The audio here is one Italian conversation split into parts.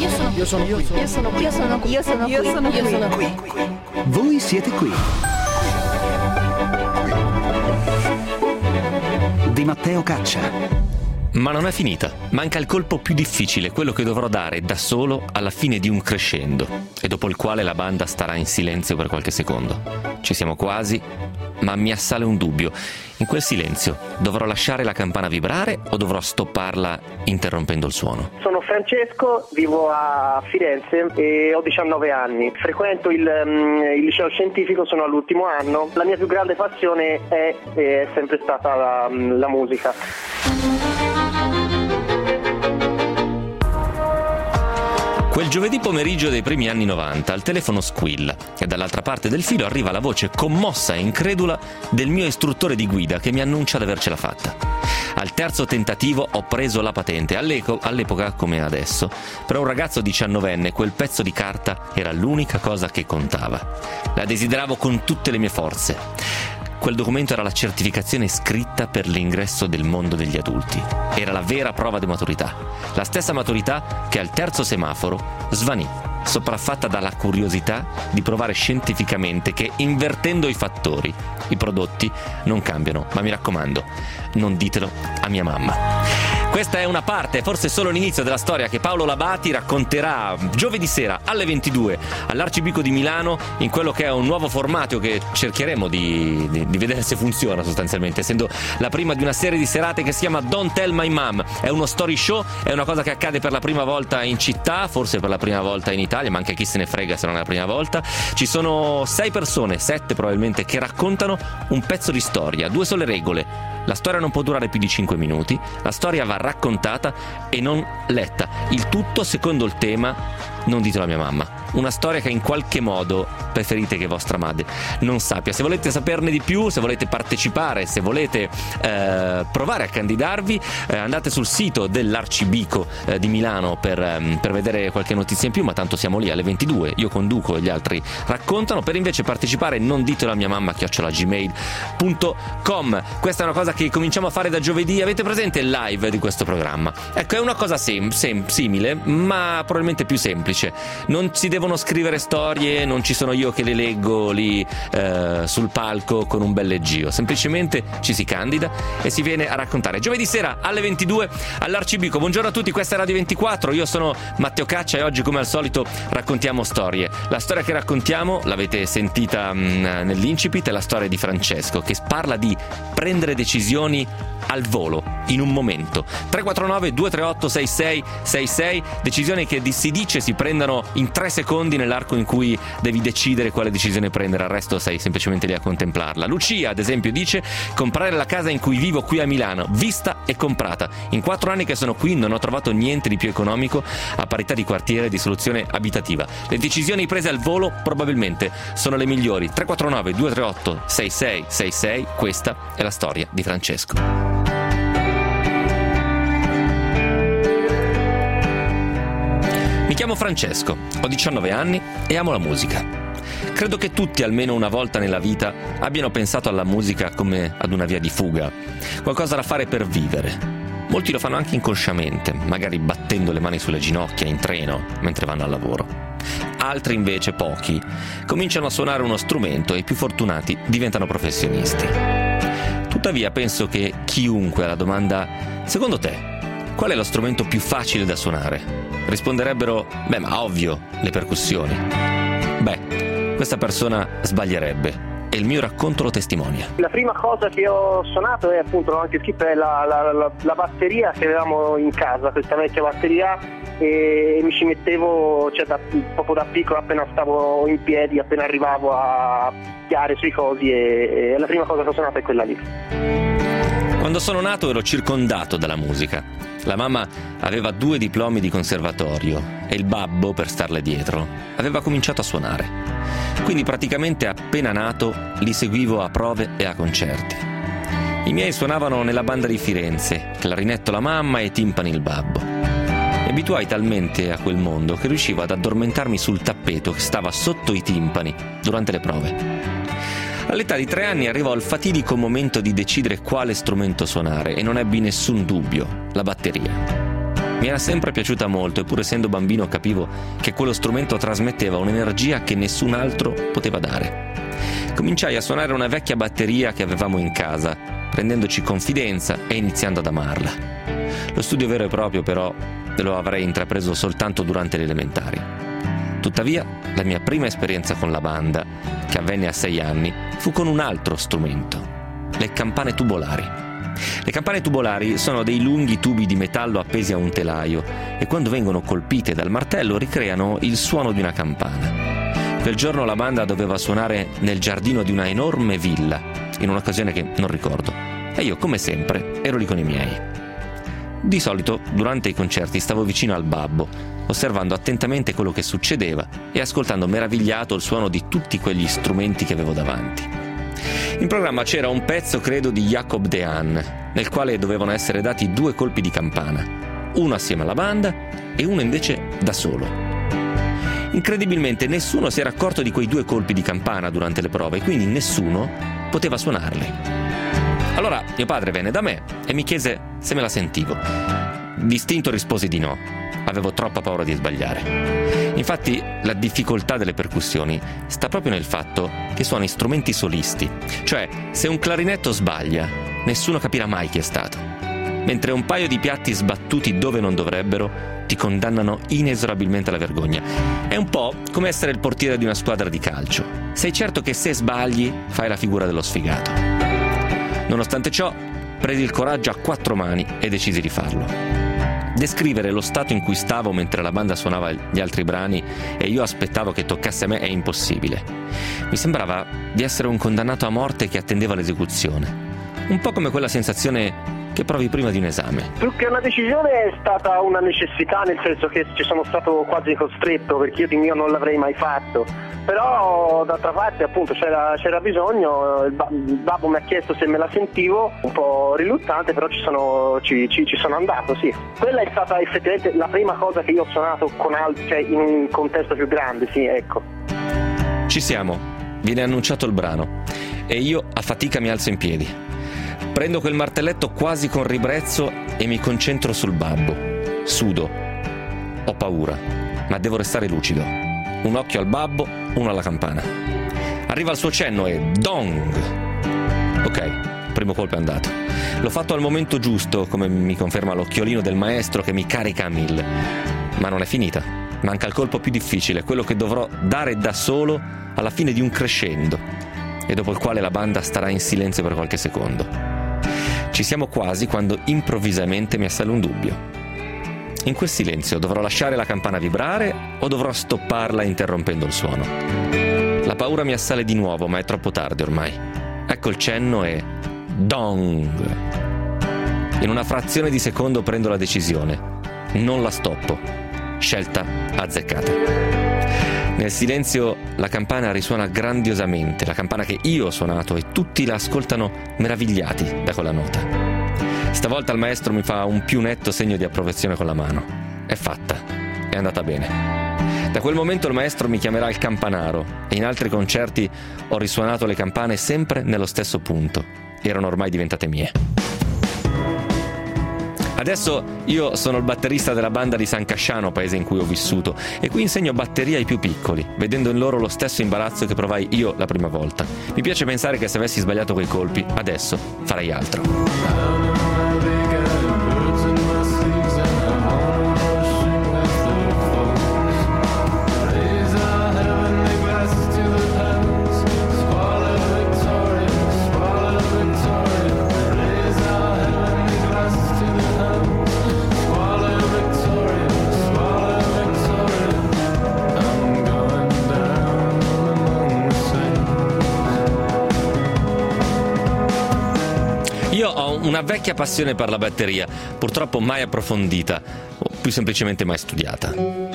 qui. Voi siete qui. Di Matteo Caccia. Ma non è finita. Manca il colpo più difficile, quello che dovrò dare da solo alla fine di un crescendo, e dopo il quale la banda starà in silenzio per qualche secondo. Ci siamo quasi, ma mi assale un dubbio. In quel silenzio dovrò lasciare la campana vibrare o dovrò stopparla interrompendo il suono? Sono Francesco, vivo a Firenze e ho 19 anni. Frequento il liceo scientifico, sono all'ultimo anno. La mia più grande passione è sempre stata la musica. Quel giovedì pomeriggio dei primi anni 90 il telefono squilla e dall'altra parte del filo arriva la voce commossa e incredula del mio istruttore di guida che mi annuncia di avercela fatta. Al terzo tentativo ho preso la patente, all'epoca come adesso. Per un ragazzo 19enne quel pezzo di carta era l'unica cosa che contava. La desideravo con tutte le mie forze. Quel documento era la certificazione scritta per l'ingresso del mondo degli adulti. Era la vera prova di maturità. La stessa maturità che al terzo semaforo svanì, sopraffatta dalla curiosità di provare scientificamente che invertendo i fattori, i prodotti non cambiano. Ma mi raccomando, non ditelo a mia mamma. Questa è una parte, forse solo l'inizio della storia che Paolo Labati racconterà giovedì sera alle 22 all'Arcibico di Milano, in quello che è un nuovo formato che cercheremo di vedere se funziona sostanzialmente, essendo la prima di una serie di serate che si chiama Don't Tell My Mom. È uno story show, è una cosa che accade per la prima volta in città, forse per la prima volta in Italia, ma anche chi se ne frega se non è la prima volta. Ci sono 6 persone, 7 probabilmente, che raccontano un pezzo di storia, 2 sole regole. La storia non può durare più di 5 minuti, la storia va raccontata e non letta. Il tutto secondo il tema non ditelo a mia mamma. Una storia che in qualche modo preferite che vostra madre non sappia. Se volete saperne di più, se volete partecipare, se volete provare a candidarvi, andate sul sito dell'Arcibico di Milano per vedere qualche notizia in più, ma tanto siamo lì alle 22, io conduco e gli altri raccontano. Per invece partecipare non ditelo a mia mamma @gmail.com. Questa è una cosa che cominciamo a fare da giovedì. Avete presente il live di questo programma? Ecco, è una cosa simile, ma probabilmente più semplice. Non si devono scrivere storie, non ci sono io che le leggo lì sul palco con un bel leggio, semplicemente ci si candida e si viene a raccontare. Giovedì sera alle 22 all'Arcibico. Buongiorno a tutti, questa è Radio 24, io sono Matteo Caccia e oggi come al solito raccontiamo storie. La storia che raccontiamo, l'avete sentita nell'incipit, è la storia di Francesco, che parla di prendere decisioni al volo, in un momento. 349 238 6666, decisioni che si dice si prendano in 3 secondi nell'arco in cui devi decidere quale decisione prendere, al resto sei semplicemente lì a contemplarla. Lucia, ad esempio, dice: comprare la casa in cui vivo qui a Milano, vista e comprata. In 4 anni che sono qui non ho trovato niente di più economico a parità di quartiere e di soluzione abitativa. Le decisioni prese al volo probabilmente sono le migliori. 349 238 6666, questa è la storia di Francesco. Mi chiamo Francesco, ho 19 anni e amo la musica. Credo che tutti, almeno una volta nella vita, abbiano pensato alla musica come ad una via di fuga, qualcosa da fare per vivere. Molti lo fanno anche inconsciamente, magari battendo le mani sulle ginocchia in treno mentre vanno al lavoro. Altri invece, pochi, cominciano a suonare uno strumento e i più fortunati diventano professionisti. Tuttavia penso che chiunque alla domanda «Secondo te, qual è lo strumento più facile da suonare?» risponderebbero: «Beh, ma ovvio, le percussioni». Beh, questa persona sbaglierebbe e il mio racconto lo testimonia. La prima cosa che ho suonato è appunto, l'ho anche scritto, è la batteria che avevamo in casa, questa vecchia batteria, e mi ci mettevo, proprio da piccolo, appena stavo in piedi, appena arrivavo a picchiare sui cosi, e la prima cosa che ho suonato è quella lì. Quando sono nato ero circondato dalla musica. La mamma aveva 2 diplomi di conservatorio e il babbo, per starle dietro, aveva cominciato a suonare. Quindi praticamente appena nato li seguivo a prove e a concerti. I miei suonavano nella banda di Firenze, clarinetto la mamma e timpani il babbo. Mi abituai talmente a quel mondo che riuscivo ad addormentarmi sul tappeto che stava sotto i timpani durante le prove. All'età di 3 anni arrivò il fatidico momento di decidere quale strumento suonare e non ebbi nessun dubbio: la batteria. Mi era sempre piaciuta molto, eppure essendo bambino capivo che quello strumento trasmetteva un'energia che nessun altro poteva dare. Cominciai a suonare una vecchia batteria che avevamo in casa, prendendoci confidenza e iniziando ad amarla. Lo studio vero e proprio, però, lo avrei intrapreso soltanto durante le elementari. Tuttavia, la mia prima esperienza con la banda, che avvenne a 6 anni, fu con un altro strumento: le campane tubolari. Le campane tubolari sono dei lunghi tubi di metallo appesi a un telaio e quando vengono colpite dal martello ricreano il suono di una campana. Quel giorno la banda doveva suonare nel giardino di una enorme villa, in un'occasione che non ricordo, e io, come sempre, ero lì con i miei. Di solito, durante i concerti, stavo vicino al babbo, osservando attentamente quello che succedeva e ascoltando meravigliato il suono di tutti quegli strumenti che avevo davanti. In programma c'era un pezzo, credo, di Jacob de Haan, nel quale dovevano essere dati 2 colpi di campana, uno assieme alla banda e uno invece da solo. Incredibilmente nessuno si era accorto di quei 2 colpi di campana durante le prove, quindi nessuno poteva suonarli. Allora mio padre venne da me e mi chiese se me la sentivo. D'istinto risposi di no, avevo troppa paura di sbagliare. Infatti la difficoltà delle percussioni sta proprio nel fatto che suoni strumenti solisti, cioè se un clarinetto sbaglia nessuno capirà mai chi è stato, mentre un paio di piatti sbattuti dove non dovrebbero ti condannano inesorabilmente alla vergogna. È un po' come essere il portiere di una squadra di calcio: sei certo che se sbagli fai la figura dello sfigato. Nonostante ciò presi il coraggio a 4 mani e decisi di farlo. Descrivere lo stato in cui stavo mentre la banda suonava gli altri brani e io aspettavo che toccasse a me è impossibile. Mi sembrava di essere un condannato a morte che attendeva l'esecuzione. Un po' come quella sensazione che provi prima di un esame. Più che una decisione è stata una necessità, nel senso che ci sono stato quasi costretto, perché io di mio non l'avrei mai fatto. Però d'altra parte appunto c'era bisogno, il babbo mi ha chiesto se me la sentivo, un po' riluttante, però ci sono andato, sì. Quella è stata effettivamente la prima cosa che io ho suonato con altri, cioè in un contesto più grande, sì, ecco. Ci siamo, viene annunciato il brano e io a fatica mi alzo in piedi. Prendo quel martelletto quasi con ribrezzo e mi concentro sul babbo. Sudo, ho paura, ma devo restare lucido. Un occhio al babbo, uno alla campana. Arriva il suo cenno e dong! Ok, primo colpo è andato. L'ho fatto al momento giusto, come mi conferma l'occhiolino del maestro che mi carica a 1000. Ma non è finita. Manca il colpo più difficile, quello che dovrò dare da solo alla fine di un crescendo, e dopo il quale la banda starà in silenzio per qualche secondo. Ci siamo quasi quando improvvisamente mi assale un dubbio. In quel silenzio dovrò lasciare la campana vibrare o dovrò stopparla interrompendo il suono? La paura mi assale di nuovo, ma è troppo tardi ormai. Ecco il cenno e dong! In una frazione di secondo prendo la decisione. Non la stoppo. Scelta azzeccata. Nel silenzio la campana risuona grandiosamente, la campana che io ho suonato, e tutti la ascoltano meravigliati da quella nota. Stavolta il maestro mi fa un più netto segno di approvazione con la mano. È fatta, è andata bene. Da quel momento il maestro mi chiamerà il campanaro e in altri concerti ho risuonato le campane sempre nello stesso punto. Erano ormai diventate mie. Adesso io sono il batterista della banda di San Casciano, paese in cui ho vissuto, e qui insegno batteria ai più piccoli, vedendo in loro lo stesso imbarazzo che provai io la prima volta. Mi piace pensare che se avessi sbagliato quei colpi, adesso farei altro. Io ho una vecchia passione per la batteria, purtroppo mai approfondita, o più semplicemente mai studiata.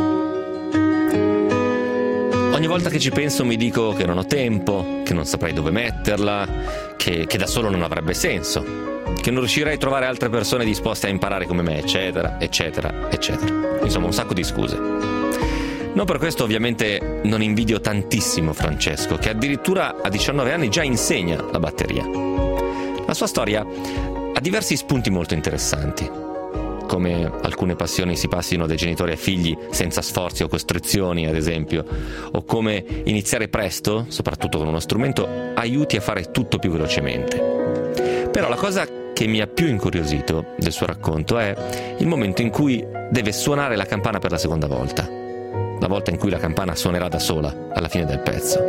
Ogni volta che ci penso mi dico che non ho tempo, che non saprei dove metterla, che da solo non avrebbe senso, che non riuscirei a trovare altre persone disposte a imparare come me, eccetera, eccetera, eccetera. Insomma, un sacco di scuse. Non per questo ovviamente non invidio tantissimo Francesco, che addirittura a 19 anni già insegna la batteria. La sua storia ha diversi spunti molto interessanti. come alcune passioni si passino dai genitori ai figli senza sforzi o costrizioni, ad esempio, o come iniziare presto, soprattutto con uno strumento, aiuti a fare tutto più velocemente. Però la cosa che mi ha più incuriosito del suo racconto è il momento in cui deve suonare la campana per la seconda volta, la volta in cui la campana suonerà da sola alla fine del pezzo.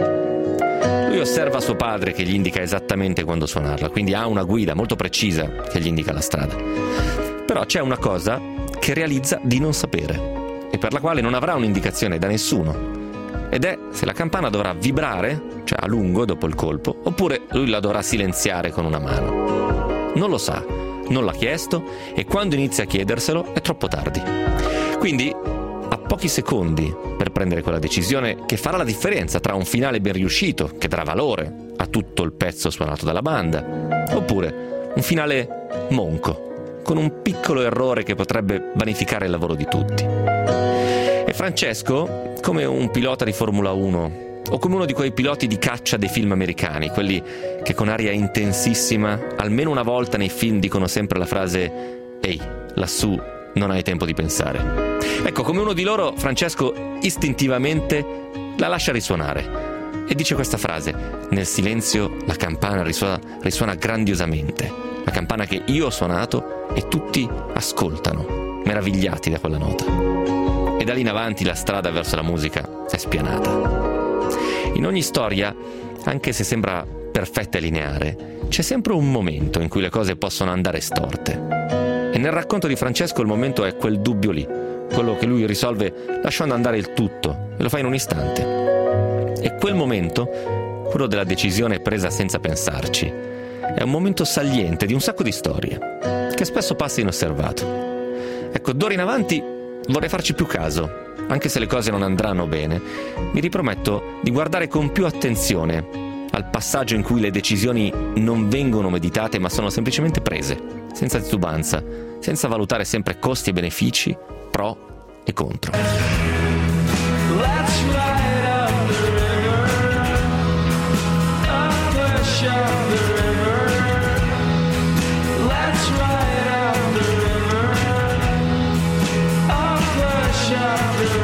Lui osserva suo padre che gli indica esattamente quando suonarla, quindi ha una guida molto precisa che gli indica la strada. Però c'è una cosa che realizza di non sapere e per la quale non avrà un'indicazione da nessuno, ed è se la campana dovrà vibrare, cioè a lungo dopo il colpo, oppure lui la dovrà silenziare con una mano. Non lo sa, non l'ha chiesto e quando inizia a chiederselo è troppo tardi. Quindi ha pochi secondi per prendere quella decisione che farà la differenza tra un finale ben riuscito, che darà valore a tutto il pezzo suonato dalla banda, oppure un finale monco, con un piccolo errore che potrebbe vanificare il lavoro di tutti. E Francesco, come un pilota di Formula 1 o come uno di quei piloti di caccia dei film americani, quelli che con aria intensissima almeno una volta nei film dicono sempre la frase «Ehi, lassù non hai tempo di pensare». Ecco, come uno di loro, Francesco istintivamente la lascia risuonare e dice questa frase: «Nel silenzio la campana risuona grandiosamente, la campana che io ho suonato e tutti ascoltano, meravigliati da quella nota». E da lì in avanti la strada verso la musica è spianata. In ogni storia, anche se sembra perfetta e lineare, c'è sempre un momento in cui le cose possono andare storte. E nel racconto di Francesco il momento è quel dubbio lì, quello che lui risolve lasciando andare il tutto, e lo fa in un istante. E quel momento, quello della decisione presa senza pensarci, è un momento saliente di un sacco di storie, che spesso passa inosservato. Ecco, d'ora in avanti vorrei farci più caso. Anche se le cose non andranno bene, mi riprometto di guardare con più attenzione al passaggio in cui le decisioni non vengono meditate ma sono semplicemente prese, senza titubanza, senza valutare sempre costi e benefici, pro e contro. Let's ride up the river, up the shore the river. Let's ride up the river, up the shore.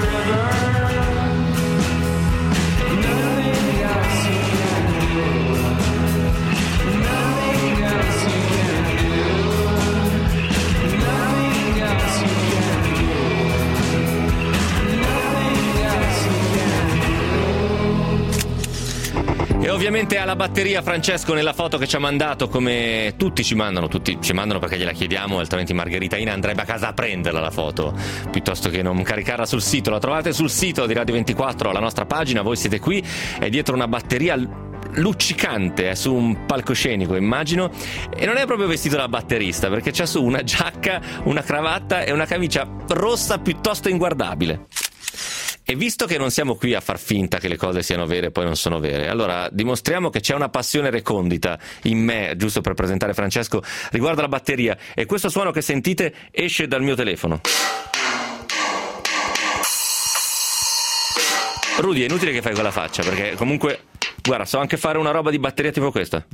E ovviamente alla batteria Francesco nella foto che ci ha mandato, come tutti ci mandano perché gliela chiediamo, altrimenti Margheritaina andrebbe a casa a prenderla la foto, piuttosto che non caricarla sul sito. La trovate sul sito di Radio 24, alla nostra pagina, voi siete qui, è dietro una batteria luccicante, su un palcoscenico immagino, e non è proprio vestito da batterista perché c'ha su una giacca, una cravatta e una camicia rossa piuttosto inguardabile. E visto che non siamo qui a far finta che le cose siano vere e poi non sono vere, allora dimostriamo che c'è una passione recondita in me, giusto per presentare Francesco, riguardo alla batteria, e questo suono che sentite esce dal mio telefono. Rudy, è inutile che fai quella faccia, perché comunque, guarda, so anche fare una roba di batteria tipo questa.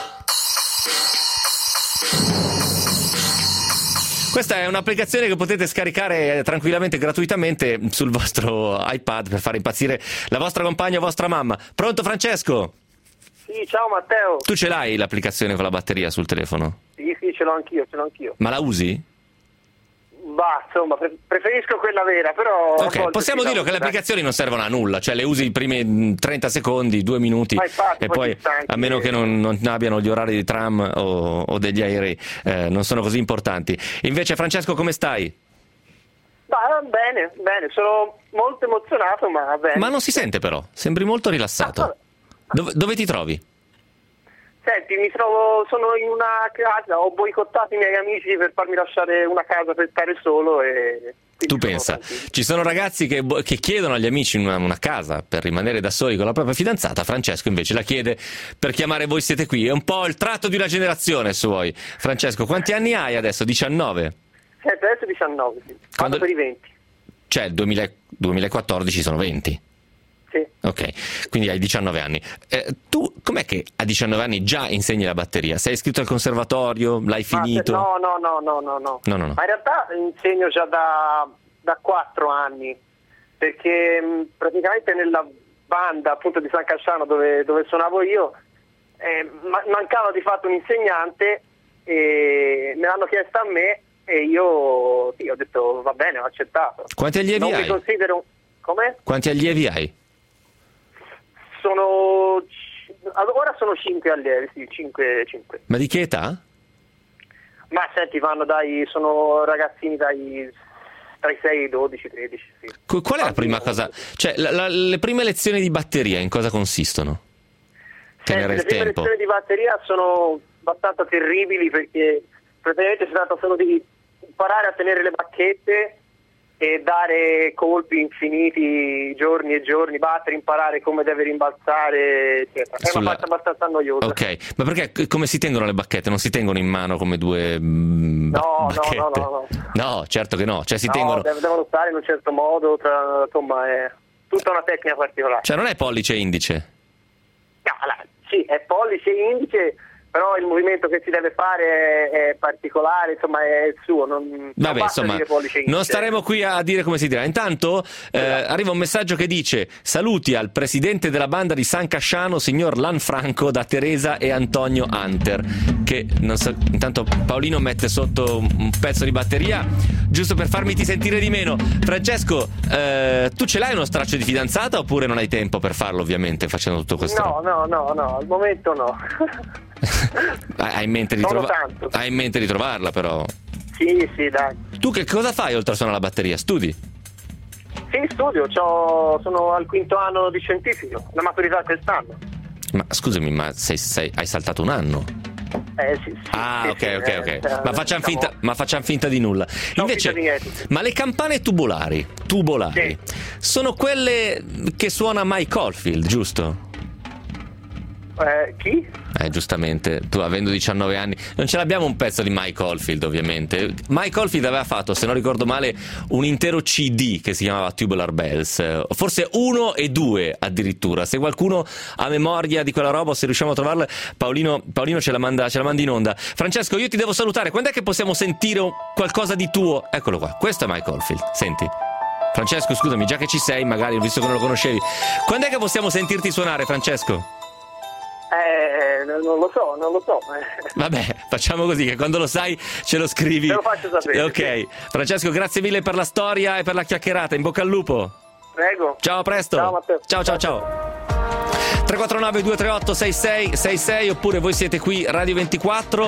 Questa è un'applicazione che potete scaricare tranquillamente, gratuitamente, sul vostro iPad per fare impazzire la vostra compagna o vostra mamma. Pronto Francesco? Sì, ciao Matteo. Tu ce l'hai l'applicazione con la batteria sul telefono? Sì, ce l'ho anch'io. Ma la usi? Bah, insomma, preferisco quella vera, però... Ok, possiamo dirlo che le applicazioni non servono a nulla, cioè le usi i primi 30 secondi, 2 minuti, e poi a meno che non abbiano gli orari di tram o degli aerei, non sono così importanti. Invece Francesco, come stai? Bah, bene, sono molto emozionato, ma bene. Ma non si sente però, sembri molto rilassato. Dove ti trovi? Senti, sono in una casa, ho boicottato i miei amici per farmi lasciare una casa per stare solo e... Tu pensa, ci sono ragazzi che chiedono agli amici una casa per rimanere da soli con la propria fidanzata, Francesco invece la chiede per chiamare Voi Siete Qui, è un po' il tratto di una generazione se vuoi. Francesco, quanti anni hai adesso? 19? Senti, adesso 19, sì. Quando per i 20. Cioè, 2014 sono 20? Sì. Ok, quindi hai 19 anni. Tu com'è che a 19 anni già insegni la batteria? Sei iscritto al conservatorio? L'hai finito? No. No. Ma in realtà insegno già da 4 anni, perché praticamente nella banda appunto di San Casciano dove suonavo io mancava di fatto un insegnante e me l'hanno chiesta a me e io ho detto va bene, ho accettato. Quanti allievi non hai? Mi considero... Come? Quanti allievi hai? Ora sono 5 allievi, sì, 5. Ma di che età? Ma senti, sono ragazzini tra i 6 e i 12, 13, sì. Qual è la prima cosa? Cioè, le prime lezioni di batteria in cosa consistono? Tenere il tempo. Le prime lezioni di batteria sono abbastanza terribili perché praticamente si tratta solo di imparare a tenere le bacchette e dare colpi infiniti giorni e giorni, battere, imparare come deve rimbalzare, eccetera. È una parte abbastanza noiosa. Ok, ma perché come si tengono le bacchette? Non si tengono in mano come due bacchette? No, certo che no. Cioè si tengono... devono stare in un certo modo, insomma è tutta una tecnica particolare. Cioè non è pollice e indice? No, sì, è pollice e indice, però il movimento che si deve fare è particolare, insomma è il suo. Vabbè, insomma, non staremo qui a dire come si dirà. Intanto arriva un messaggio che dice: saluti al presidente della banda di San Casciano, signor Lanfranco, da Teresa e Antonio Hunter. Che non so, intanto Paolino mette sotto un pezzo di batteria giusto per farmi sentire di meno. Francesco, tu ce l'hai uno straccio di fidanzata oppure non hai tempo per farlo, ovviamente, facendo tutto questo? No, al momento no. Hai in mente di trovarla, però? Sì, dai. Tu che cosa fai oltre a suonare la batteria? Studi? Sì, studio, sono al 5º anno di scientifico, la maturità quest'anno. Ma scusami, ma hai saltato un anno? Sì. Ok. Ma facciamo finta di nulla. Invece, ma le campane tubolari, sì, sono quelle che suona Mike Oldfield, giusto? Chi? Giustamente, tu avendo 19 anni non ce l'abbiamo un pezzo di Mike Oldfield, ovviamente. Mike Oldfield aveva fatto, se non ricordo male, un intero CD che si chiamava Tubular Bells, forse 1 e 2 addirittura. Se qualcuno ha memoria di quella roba, se riusciamo a trovarla, Paolino ce la manda in onda. Francesco, io ti devo salutare. Quando è che possiamo sentire qualcosa di tuo? Eccolo qua, questo è Mike Oldfield, senti. Francesco, scusami, già che ci sei, magari, visto che non lo conoscevi, quando è che possiamo sentirti suonare, Francesco? Non lo so. Vabbè, facciamo così, che quando lo sai ce lo scrivi. Te lo faccio sapere. Ok, Francesco, grazie mille per la storia e per la chiacchierata. In bocca al lupo. Prego. Ciao, a presto. Ciao, Matteo. Ciao. 349 238 6666 oppure voi siete qui Radio 24.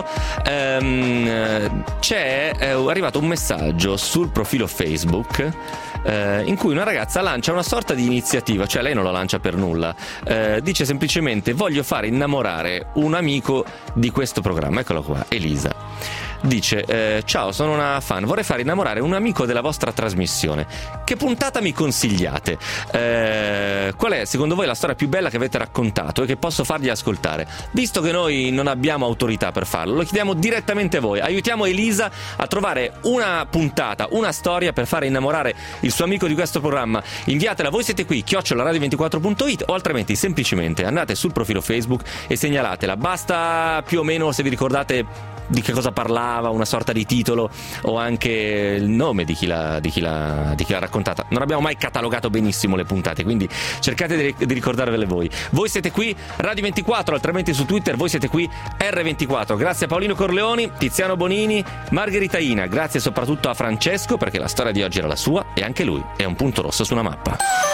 È arrivato un messaggio sul profilo Facebook in cui una ragazza lancia una sorta di iniziativa, cioè lei non la lancia per nulla, dice semplicemente: voglio fare innamorare un amico di questo programma. Eccolo qua, Elisa. Dice: ciao, sono una fan, vorrei fare innamorare un amico della vostra trasmissione. Che puntata mi consigliate? Qual è secondo voi la storia più bella che avete raccontato e che posso fargli ascoltare? Visto che noi non abbiamo autorità per farlo, lo chiediamo direttamente a voi. Aiutiamo Elisa a trovare una puntata, una storia per fare innamorare il suo amico di questo programma. Inviatela, voi siete qui, @radio24.it, o altrimenti semplicemente andate sul profilo Facebook e segnalatela. Basta più o meno, se vi ricordate di che cosa parlava, una sorta di titolo o anche il nome di chi l'ha raccontata. Non abbiamo mai catalogato benissimo le puntate, quindi cercate di ricordarvele voi. Voi siete qui Radio 24, altrimenti su Twitter voi siete qui R24. Grazie a Paolino Corleoni, Tiziano Bonini, Margherita Ina, grazie soprattutto a Francesco, perché la storia di oggi era la sua e anche lui è un punto rosso su una mappa.